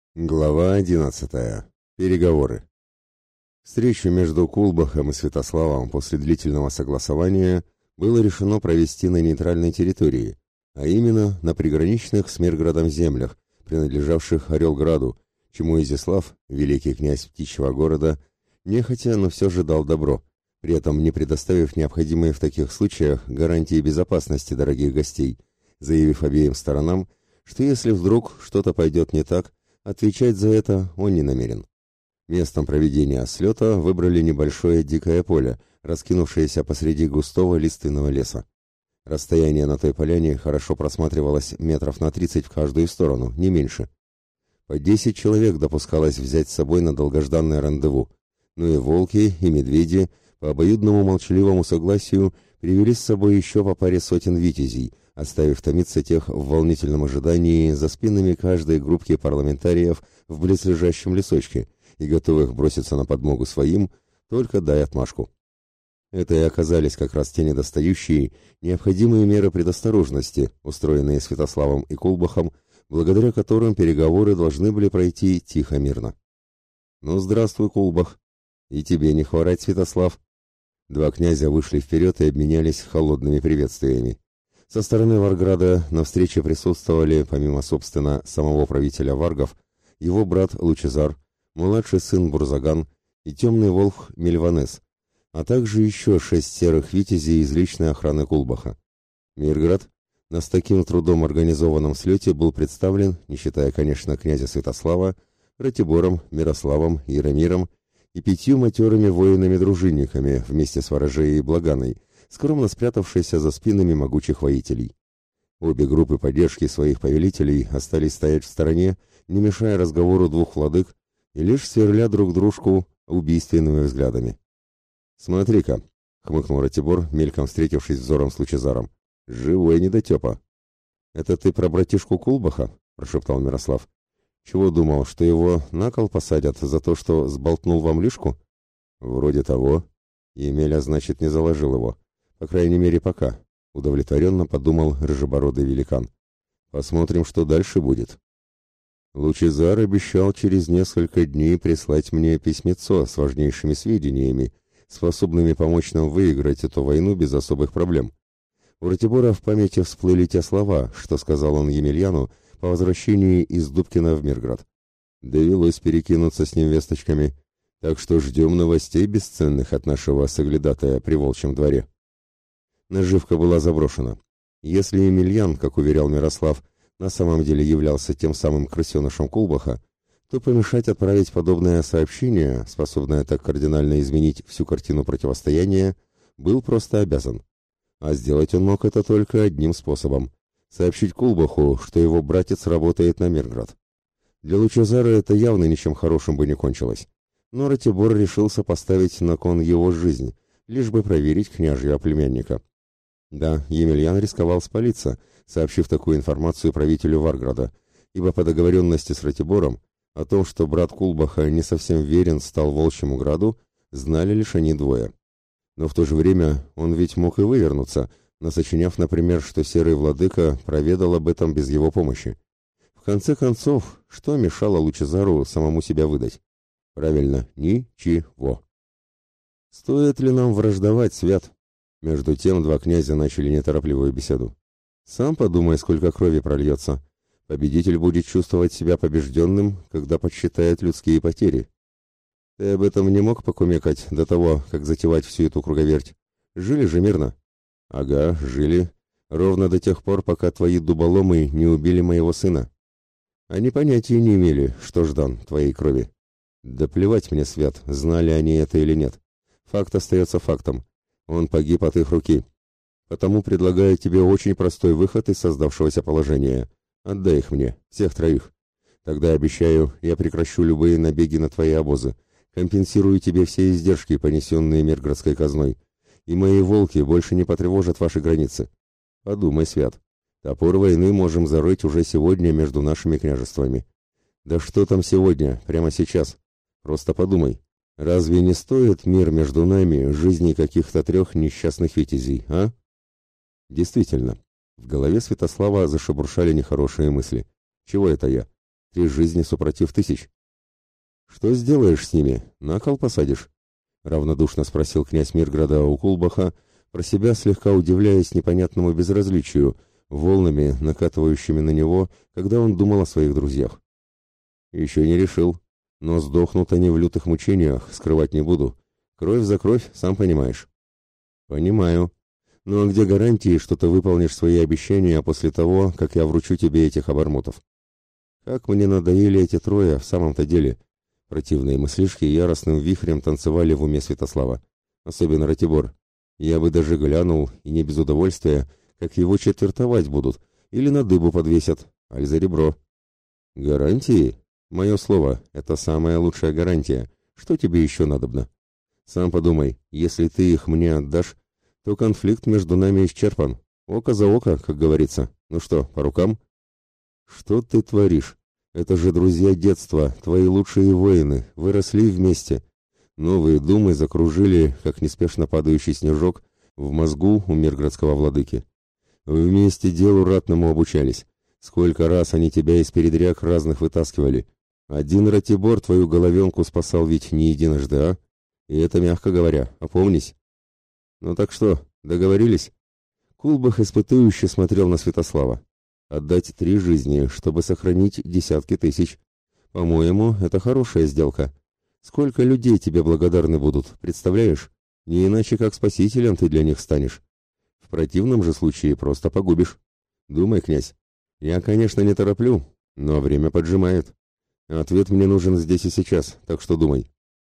Глава 11. Переговоры. Встречу между Кулбахом и Святославом после длительного согласования было решено провести на нейтральной территории, а именно на приграничных с Мирградом землях, принадлежавших Орелграду, чему Изяслав, великий князь птичьего города, нехотя, но все же дал добро, при этом не предоставив необходимые в таких случаях гарантии безопасности дорогих гостей, заявив обеим сторонам, что если вдруг что-то пойдет не так, отвечать за это он не намерен. Местом проведения слета выбрали небольшое дикое поле, раскинувшееся посреди густого лиственного леса. Расстояние на той поляне хорошо просматривалось метров на 30 в каждую сторону, не меньше. По 10 человек допускалось взять с собой на долгожданное рандеву, но и волки, и медведи по обоюдному молчаливому согласию привели с собой еще по паре сотен витязей, оставив томиться тех в волнительном ожидании за спинами каждой группки парламентариев в близлежащем лесочке и готовых броситься на подмогу своим, только дай отмашку. Это и оказались как раз те недостающие, необходимые меры предосторожности, устроенные Святославом и Кулбахом, благодаря которым переговоры должны были пройти тихо-мирно. «Ну, здравствуй, Кулбах! И тебе не хворать, Святослав!» Два князя вышли вперед и обменялись холодными приветствиями. Со стороны Варграда на встрече присутствовали, помимо, собственно, самого правителя варгов, его брат Лучезар, младший сын Бурзаган и темный волк Мельванес, а также еще 6 серых витязей из личной охраны Кулбаха. Мирград на с таким трудом организованном слете был представлен, не считая, конечно, князя Святослава, Ратибором, Мирославом, Яромиром и 5 матерыми воинами-дружинниками вместе с ворожеей и Благаной, скромно спрятавшийся за спинами могучих воителей. Обе группы поддержки своих повелителей остались стоять в стороне, не мешая разговору двух владык и лишь сверля друг дружку убийственными взглядами. «Смотри-ка», — хмыкнул Ратибор, мельком встретившись взором с Лучезаром, — «живой недотепа». «Это ты про братишку Кулбаха?» — прошептал Мирослав. «Чего думал, что его на кол посадят за то, что сболтнул вам лишку?» «Вроде того. Емеля, значит, не заложил его. По крайней мере, пока», — удовлетворенно подумал рыжебородый великан. «Посмотрим, что дальше будет». Лучезар обещал через несколько дней прислать мне письмецо с важнейшими сведениями, способными помочь нам выиграть эту войну без особых проблем. У Ратибора в памяти всплыли те слова, что сказал он Емельяну по возвращении из Дубкина в Мирград. Довелось перекинуться с ним весточками, так что ждем новостей бесценных от нашего соглядатая при Волчьем дворе. Наживка была заброшена. Если Емельян, как уверял Мирослав, на самом деле являлся тем самым крысенышем Кулбаха, то помешать отправить подобное сообщение, способное так кардинально изменить всю картину противостояния, был просто обязан. А сделать он мог это только одним способом — сообщить Кулбаху, что его братец работает на Мирград. Для Лучезара это явно ничем хорошим бы не кончилось. Но Ратибор решился поставить на кон его жизнь, лишь бы проверить княжьего племянника. Да, Емельян рисковал спалиться, сообщив такую информацию правителю Варграда, ибо по договоренности с Ратибором о том, что брат Кулбаха не совсем верен стал Волчьему Граду, знали лишь они двое. Но в то же время он ведь мог и вывернуться, насочиняв, например, что Серый Владыка проведал об этом без его помощи. В конце концов, что мешало Лучезару самому себя выдать? Правильно, ничего. «Стоит ли нам враждовать, Свят?» Между тем два князя начали неторопливую беседу. «Сам подумай, сколько крови прольется. Победитель будет чувствовать себя побежденным, когда подсчитает людские потери. Ты об этом не мог покумекать до того, как затевать всю эту круговерть? Жили же мирно?» «Ага, жили. Ровно до тех пор, пока твои дуболомы не убили моего сына. Они понятия не имели, что ждан твоей крови. Да плевать мне, Свят, знали они это или нет. Факт остается фактом. Он погиб от их руки. Потому предлагаю тебе очень простой выход из создавшегося положения. Отдай их мне, всех троих. Тогда, обещаю, я прекращу любые набеги на твои обозы, компенсирую тебе все издержки, понесенные Мирградской казной, и мои волки больше не потревожат ваши границы. Подумай, Свят, топор войны можем зарыть уже сегодня между нашими княжествами. Да что там сегодня, прямо сейчас? Просто подумай. Разве не стоит мир между нами жизни каких-то 3 несчастных витязей, а?» Действительно, в голове Святослава зашебуршали нехорошие мысли. Чего это я? 3 жизни супротив 1000. Что сделаешь с ними? На кол посадишь? Равнодушно спросил князь Мирграда у Кулбаха, про себя слегка удивляясь непонятному безразличию, волнами накатывающими на него, когда он думал о своих друзьях. Еще не решил, но сдохнут они в лютых мучениях, скрывать не буду. Кровь за кровь, сам понимаешь. Понимаю. Ну а где гарантии, что ты выполнишь свои обещания после того, как я вручу тебе этих обормотов? Как мне надоели эти трое в самом-то деле. Противные мыслишки яростным вихрем танцевали в уме Святослава. Особенно Ратибор. Я бы даже глянул, и не без удовольствия, как его четвертовать будут, или на дыбу подвесят, аль за ребро. Гарантии? Мое слово, это самая лучшая гарантия. Что тебе еще надобно? Сам подумай, если ты их мне отдашь, то конфликт между нами исчерпан. Око за око, как говорится. Ну что, по рукам? Что ты творишь? Это же друзья детства, твои лучшие воины, выросли вместе. Новые думы закружили, как неспешно падающий снежок, в мозгу у мирградского владыки. Вы вместе делу ратному обучались. Сколько раз они тебя из передряг разных вытаскивали. Один Ратибор твою головенку спасал ведь не единожды, а? И это мягко говоря, опомнись. Ну так что, договорились? Кулбах испытующе смотрел на Святослава. Отдать 3 жизни, чтобы сохранить десятки тысяч. По-моему, это хорошая сделка. Сколько людей тебе благодарны будут, представляешь? Не иначе, как спасителем ты для них станешь. В противном же случае просто погубишь. Думай, князь. Я, конечно, не тороплю, но время поджимает. Ответ мне нужен здесь и сейчас, так что думай.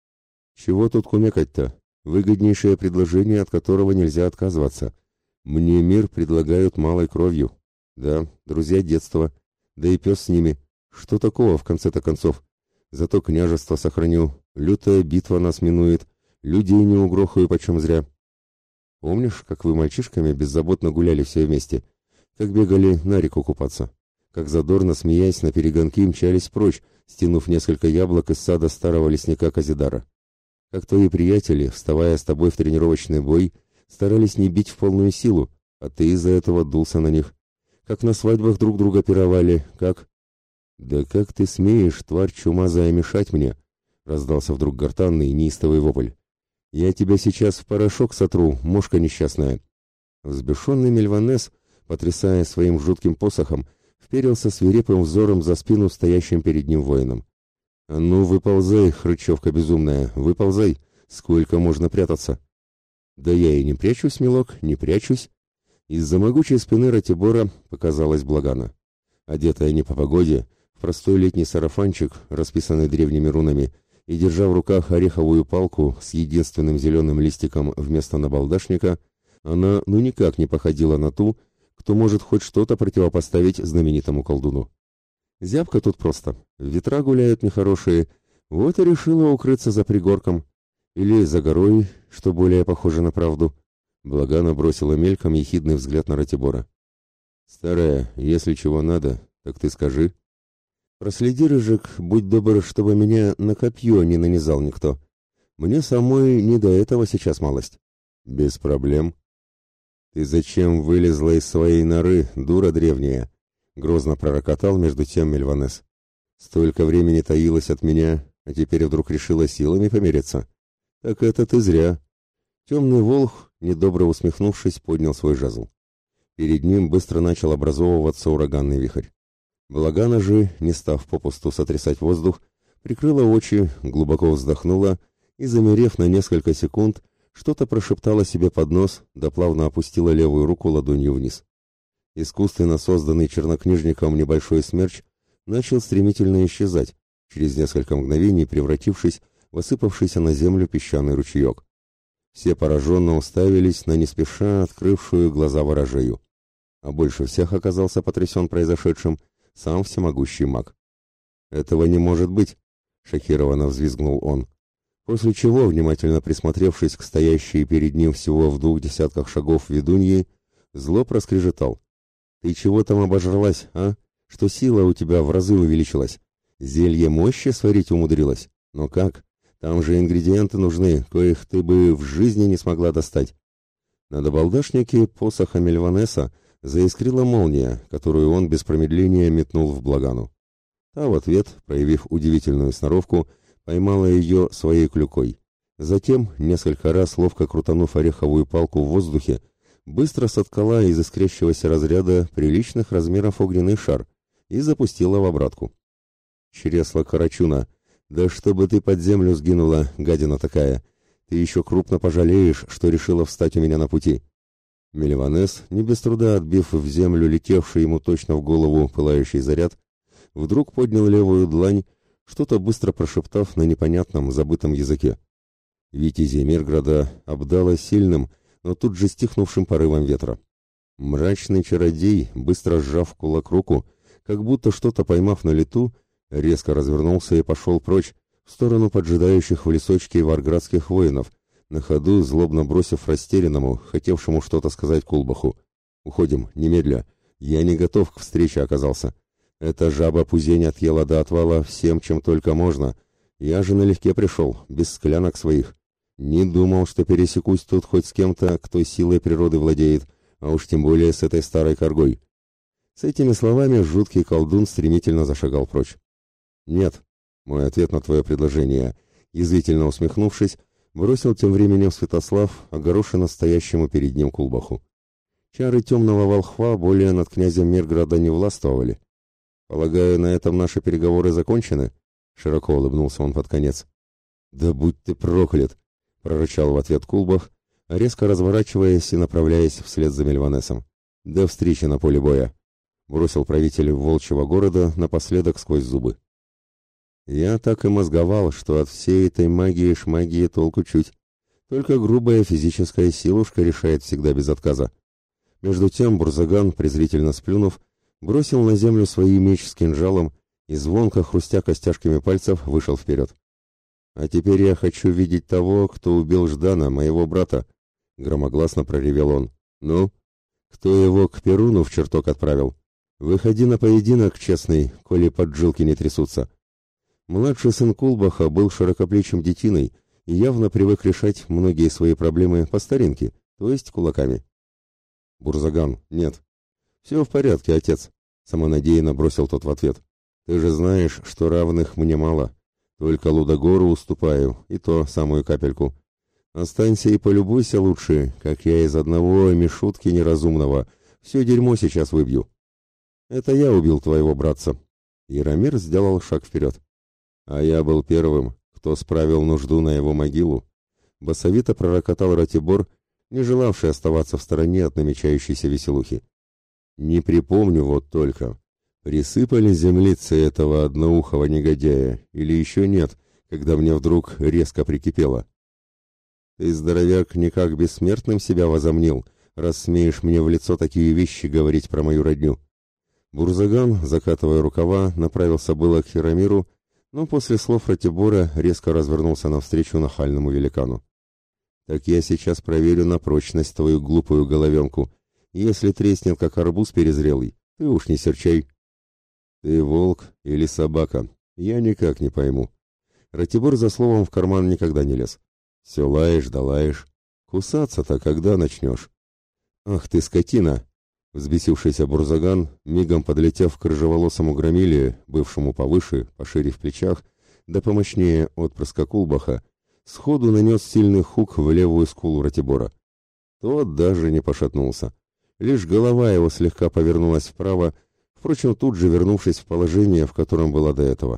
Чего тут кумекать-то? Выгоднейшее предложение, от которого нельзя отказываться. Мне мир предлагают малой кровью. Да, друзья детства, да и пес с ними. Что такого в конце-то концов? Зато княжество сохраню, лютая битва нас минует, людей не угрохаю почем зря. Помнишь, как вы мальчишками беззаботно гуляли все вместе? Как бегали на реку купаться? Как задорно, смеясь, на перегонки мчались прочь, стянув несколько яблок из сада старого лесника Казидара? Как твои приятели, вставая с тобой в тренировочный бой, старались не бить в полную силу, а ты из-за этого дулся на них? Как на свадьбах друг друга пировали, как... «Да как ты смеешь, тварь чумазая, мешать мне?» — раздался вдруг гортанный, неистовый вопль. «Я тебя сейчас в порошок сотру, мошка несчастная!» Взбешенный Мельванес, потрясая своим жутким посохом, вперился свирепым взором за спину стоящим перед ним воинам. «А ну, выползай, хрычевка безумная, выползай! Сколько можно прятаться?» «Да я и не прячусь, милок, не прячусь!» Из-за могучей спины Ратибора показалась Благана. Одетая не по погоде, в простой летний сарафанчик, расписанный древними рунами, и держа в руках ореховую палку с единственным зеленым листиком вместо набалдашника, она ну никак не походила на ту, кто может хоть что-то противопоставить знаменитому колдуну. Зябко тут просто, ветра гуляют нехорошие, вот и решила укрыться за пригорком. Или за горой, что более похоже на правду. Благана бросила мельком ехидный взгляд на Ратибора. «Старая, если чего надо, так ты скажи. Проследи, Рыжик, будь добр, чтобы меня на копье не нанизал никто. Мне самой не до этого сейчас малость». «Без проблем». «Ты зачем вылезла из своей норы, дура древняя?» — грозно пророкотал между тем Мельванес. «Столько времени таилась от меня, а теперь вдруг решила силами помириться? Так это ты зря». Темный волх, недобро усмехнувшись, поднял свой жезл. Перед ним быстро начал образовываться ураганный вихрь. Благана же, не став попусту сотрясать воздух, прикрыла очи, глубоко вздохнула и, замерев на несколько секунд, что-то прошептала себе под нос, да плавно опустила левую руку ладонью вниз. Искусственно созданный чернокнижником небольшой смерч начал стремительно исчезать, через несколько мгновений превратившись в осыпавшийся на землю песчаный ручеек. Все пораженно уставились на не спеша открывшую глаза ворожею. А больше всех оказался потрясен произошедшим сам всемогущий маг. «Этого не может быть!» — шокированно взвизгнул он. После чего, внимательно присмотревшись к стоящей перед ним всего в 2 десятках шагов ведуньи, зло проскрежетал. «Ты чего там обожралась, а? Что сила у тебя в разы увеличилась? Зелье мощи сварить умудрилась? Но как? Там же ингредиенты нужны, коих ты бы в жизни не смогла достать». На набалдашнике посоха Мельванеса заискрила молния, которую он без промедления метнул в Благану. Та в ответ, проявив удивительную сноровку, поймала ее своей клюкой. Затем, несколько раз ловко крутанув ореховую палку в воздухе, быстро соткала из искрящегося разряда приличных размеров огненный шар и запустила в обратку. «Чресла Карачуна! Да чтобы ты под землю сгинула, гадина такая! Ты еще крупно пожалеешь, что решила встать у меня на пути!» Мельванес, не без труда отбив в землю летевший ему точно в голову пылающий заряд, вдруг поднял левую длань, что-то быстро прошептав на непонятном, забытом языке. Витязей Мирграда обдало сильным, но тут же стихнувшим порывом ветра. Мрачный чародей, быстро сжав кулак руку, как будто что-то поймав на лету, резко развернулся и пошел прочь, в сторону поджидающих в лесочке варградских воинов, на ходу злобно бросив растерянному, хотевшему что-то сказать Кулбаху: «Уходим, немедля, я не готов к встрече оказался. Эта жаба Пузень отъела до отвала всем, чем только можно. Я же налегке пришел, без склянок своих. Не думал, что пересекусь тут хоть с кем-то, кто силой природы владеет, а уж тем более с этой старой коргой». С этими словами жуткий колдун стремительно зашагал прочь. «Нет», — мой ответ на твое предложение, язвительно усмехнувшись, бросил тем временем Святослав, огорошенно стоящему перед ним Кулбаху. Чары темного волхва более над князем Мирграда не властвовали. «Полагаю, на этом наши переговоры закончены?» — широко улыбнулся он под конец. «Да будь ты проклят!» — прорычал в ответ Кулбах, резко разворачиваясь и направляясь вслед за Мельванесом. «До встречи на поле боя!» — бросил правитель волчьего города напоследок сквозь зубы. Я так и мозговал, что от всей этой магии-шмагии толку чуть. Только грубая физическая силушка решает всегда без отказа. Между тем Бурзаган, презрительно сплюнув, бросил на землю свой меч с кинжалом и, звонко хрустя костяшками пальцев, вышел вперед. «А теперь я хочу видеть того, кто убил Ждана, моего брата», — громогласно проревел он. «Ну, кто его к Перуну в чертог отправил? Выходи на поединок, честный, коли поджилки не трясутся». Младший сын Кулбаха был широкоплечим детиной и явно привык решать многие свои проблемы по старинке, то есть кулаками. «Бурзаган, нет». «Все в порядке, отец», — самонадеянно бросил тот в ответ. «Ты же знаешь, что равных мне мало. Только Лудогору уступаю, и то самую капельку. Останься и полюбуйся лучше, как я из одного мишутки неразумного все дерьмо сейчас выбью». «Это я убил твоего братца». Яромир сделал шаг вперед. «А я был первым, кто справил нужду на его могилу», — басовито пророкотал Ратибор, не желавший оставаться в стороне от намечающейся веселухи. «Не припомню вот только, присыпали землицы этого одноухого негодяя или еще нет, когда мне вдруг резко прикипело». «Ты, здоровяк, никак бессмертным себя возомнил, раз смеешь мне в лицо такие вещи говорить про мою родню». Бурзаган, закатывая рукава, направился было к Хирамиру, но после слов Ратибора резко развернулся навстречу нахальному великану. «Так я сейчас проверю на прочность твою глупую головенку. Если треснет, как арбуз перезрелый, ты уж не серчай». «Ты волк или собака? Я никак не пойму». Ратибор за словом в карман никогда не лез. «Все лаешь да лаешь. Кусаться-то когда начнешь?» «Ах ты, скотина!» Взбесившийся Бурзаган, мигом подлетев к рыжеволосому громиле, бывшему повыше, пошире в плечах, да помощнее отпрыска Кулбаха, сходу нанес сильный хук в левую скулу Ратибора. Тот даже не пошатнулся. Лишь голова его слегка повернулась вправо, впрочем, тут же вернувшись в положение, в котором была до этого.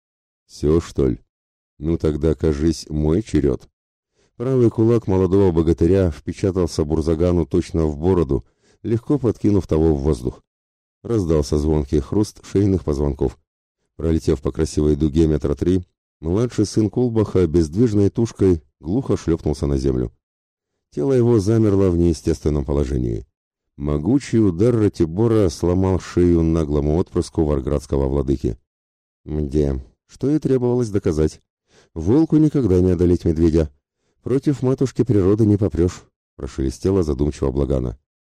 «Все, что ли? Ну тогда, кажись, мой черед». Правый кулак молодого богатыря впечатался Бурзагану точно в бороду, легко подкинув того в воздух. Раздался звонкий хруст шейных позвонков. Пролетев по красивой дуге метра 3, младший сын Кулбаха бездвижной тушкой глухо шлепнулся на землю. Тело его замерло в неестественном положении. Могучий удар Ратибора сломал шею наглому отпрыску варградского владыки. Мде, что и требовалось доказать. Волку никогда не одолеть медведя. Против матушки природы не попрешь, прошелестела задумчиво Благана.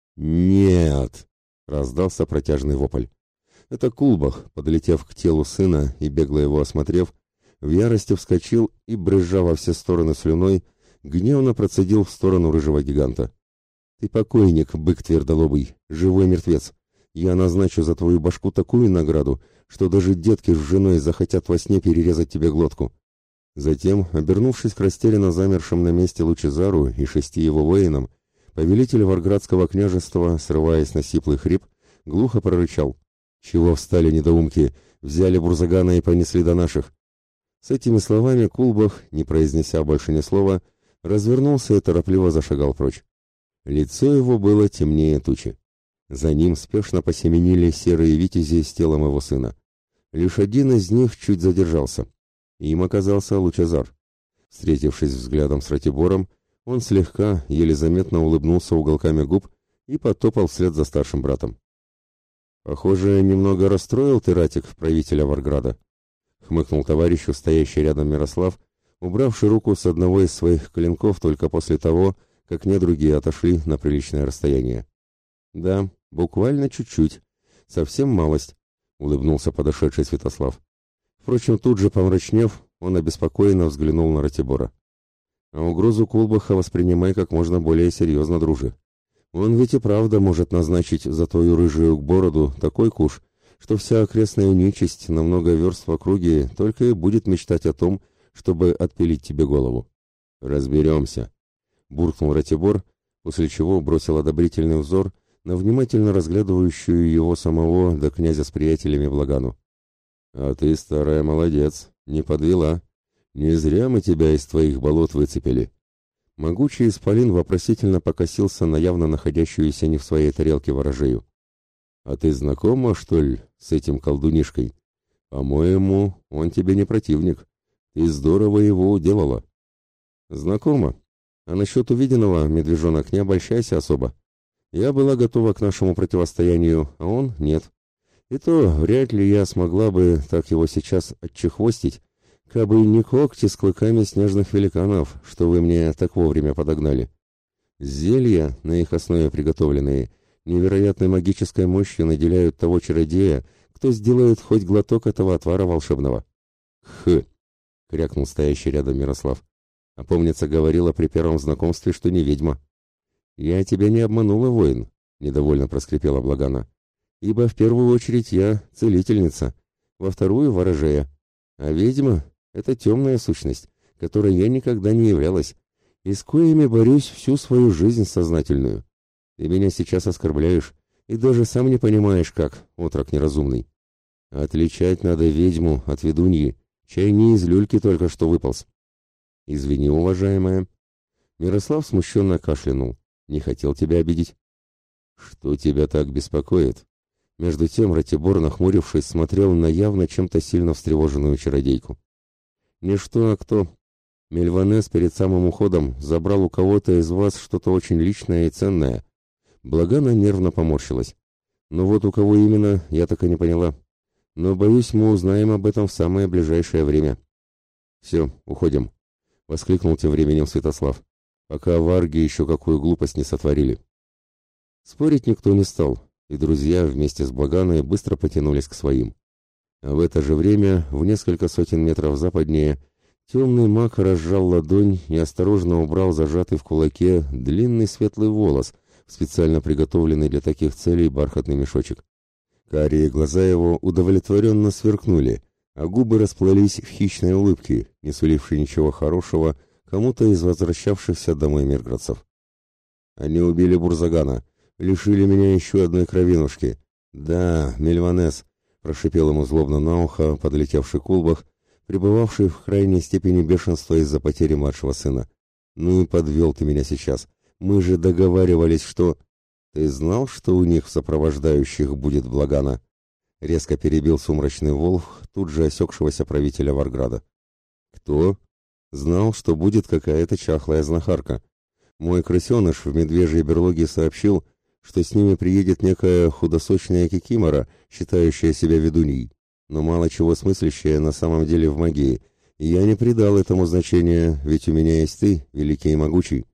«Нет!» — раздался протяжный вопль. Это Кулбах, подлетев к телу сына и бегло его осмотрев, в ярости вскочил и, брызжа во все стороны слюной, гневно процедил в сторону рыжего гиганта. «Ты покойник, бык твердолобый, живой мертвец. Я назначу за твою башку такую награду, что даже детки с женой захотят во сне перерезать тебе глотку. Затем, обернувшись к растерянно замершим на месте Лучезару и 6 его воинам, повелитель Варградского княжества, срываясь на сиплый хрип, глухо прорычал: «Чего встали, недоумки? Взяли Бурзагана и понесли до наших!» С этими словами Кулбах, не произнеся больше ни слова, развернулся и торопливо зашагал прочь. Лицо его было темнее тучи. За ним спешно посеменили серые витязи с телом его сына. Лишь один из них чуть задержался. Им оказался Лучезар. Встретившись взглядом с Ратибором, он слегка, еле заметно улыбнулся уголками губ и потопал вслед за старшим братом. «Похоже, немного расстроил ты, Ратик, правителя Варграда», — хмыкнул товарищу, стоящий рядом Мирослав, убравший руку с одного из своих клинков только после того, как недруги отошли на приличное расстояние. «Да, буквально чуть-чуть, совсем малость», — улыбнулся подошедший Святослав. Впрочем, тут же помрачнев, он обеспокоенно взглянул на Ратибора. «А угрозу Кулбаха воспринимай как можно более серьезно, друже. Он ведь и правда может назначить за твою рыжую бороду такой куш, что вся окрестная нечисть на много верст в округе только и будет мечтать о том, чтобы отпилить тебе голову». «Разберемся», — буркнул Ратибор, после чего бросил одобрительный взор на внимательно разглядывающую его самого да князя с приятелями Благану. «А ты, старая, молодец, не подвела. Не зря мы тебя из твоих болот выцепили». Могучий исполин вопросительно покосился на явно находящуюся не в своей тарелке ворожею. «А ты знакома, что ли, с этим колдунишкой? По-моему, он тебе не противник. Ты здорово его уделала». «Знакома. А насчет увиденного, медвежонок, не обольщайся особо. Я была готова к нашему противостоянию, а он нет. И то вряд ли я смогла бы так его сейчас отчехвостить, кабы не когти с клыками снежных великанов, что вы мне так вовремя подогнали. Зелья, на их основе приготовленные, невероятной магической мощью наделяют того чародея, кто сделает хоть глоток этого отвара волшебного». «Хы!» — крякнул стоящий рядом Мирослав. «А помнится, говорила при первом знакомстве, что не ведьма». «Я тебя не обманула, воин», — недовольно проскрипела Благана. «Ибо в первую очередь я целительница, во вторую — ворожея. А ведьма — это темная сущность, которой я никогда не являлась, и с коими борюсь всю свою жизнь сознательную. Ты меня сейчас оскорбляешь, и даже сам не понимаешь, как, отрок неразумный. Отличать надо ведьму от ведуньи, чай не из люльки только что выполз». «Извини, уважаемая». Мирослав смущенно кашлянул. «Не хотел тебя обидеть». «Что тебя так беспокоит?» Между тем Ратибор, нахмурившись, смотрел на явно чем-то сильно встревоженную чародейку. «Не что, а кто. Мельванес перед самым уходом забрал у кого-то из вас что-то очень личное и ценное». Благана нервно поморщилась. «Но вот у кого именно, я так и не поняла. Но, боюсь, мы узнаем об этом в самое ближайшее время». «Все, уходим», — воскликнул тем временем Святослав, «пока варги еще какую глупость не сотворили». Спорить никто не стал, и друзья вместе с Благаной быстро потянулись к своим. А в это же время, в несколько сотен метров западнее, темный маг разжал ладонь и осторожно убрал зажатый в кулаке длинный светлый волос, специально приготовленный для таких целей бархатный мешочек. Карие глаза его удовлетворенно сверкнули, а губы расплылись в хищной улыбке, не сулившей ничего хорошего кому-то из возвращавшихся домой мирградцев. «Они убили Бурзагана, лишили меня еще одной кровинушки. Да, Мельванес», — прошипел ему злобно на ухо подлетевший Кулбах, пребывавший в крайней степени бешенства из-за потери младшего сына. «Ну и подвел ты меня сейчас. Мы же договаривались, что...» «Ты знал, что у них в сопровождающих будет Благана?» — резко перебил сумрачный волк тут же осекшегося правителя Варграда. «Кто?» «Знал, что будет какая-то чахлая знахарка. Мой крысеныш в медвежьей берлоге сообщил, что с ними приедет некая худосочная кикимора, считающая себя ведуньей, но мало чего смыслящая на самом деле в магии, и я не придал этому значения, ведь у меня есть ты, великий и могучий».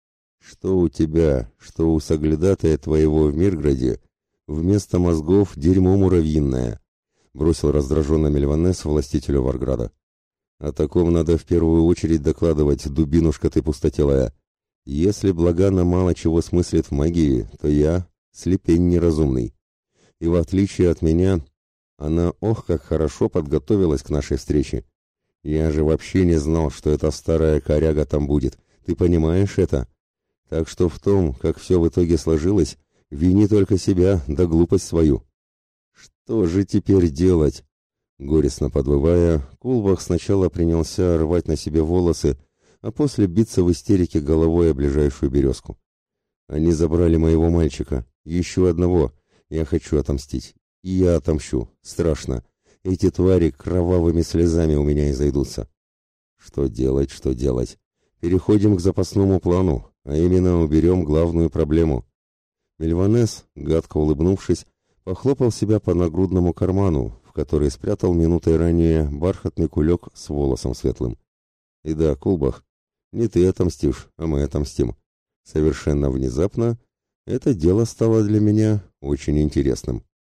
«Что у тебя, что у соглядатая твоего в Мирграде, вместо мозгов дерьмо муравьиное», — бросил раздраженно Мельванес властителю Варграда. «О таком надо в первую очередь докладывать, дубинушка ты пустотелая. Если Благана мало чего смыслит в магии, то я слепень неразумный. И в отличие от меня, Она, ох, как хорошо подготовилась к нашей встрече. Я же вообще не знал, что эта старая коряга там будет. Ты понимаешь это? Так что в том, как все в итоге сложилось, вини только себя, да глупость свою. Что же теперь делать? Горестно подвывая, Кулбах сначала принялся рвать на себе волосы, а после биться в истерике головой о ближайшую березку. Они забрали моего мальчика, еще одного. Я хочу отомстить. И я отомщу. Страшно. Эти твари кровавыми слезами у меня изойдутся. Что делать, что делать? Переходим к запасному плану, а именно уберем главную проблему. Мельванес, гадко улыбнувшись, похлопал себя по нагрудному карману, в который спрятал минутой ранее бархатный кулек с волосом светлым. И да, Кулбах, не ты отомстишь, а мы отомстим. Совершенно внезапно это дело стало для меня очень интересным.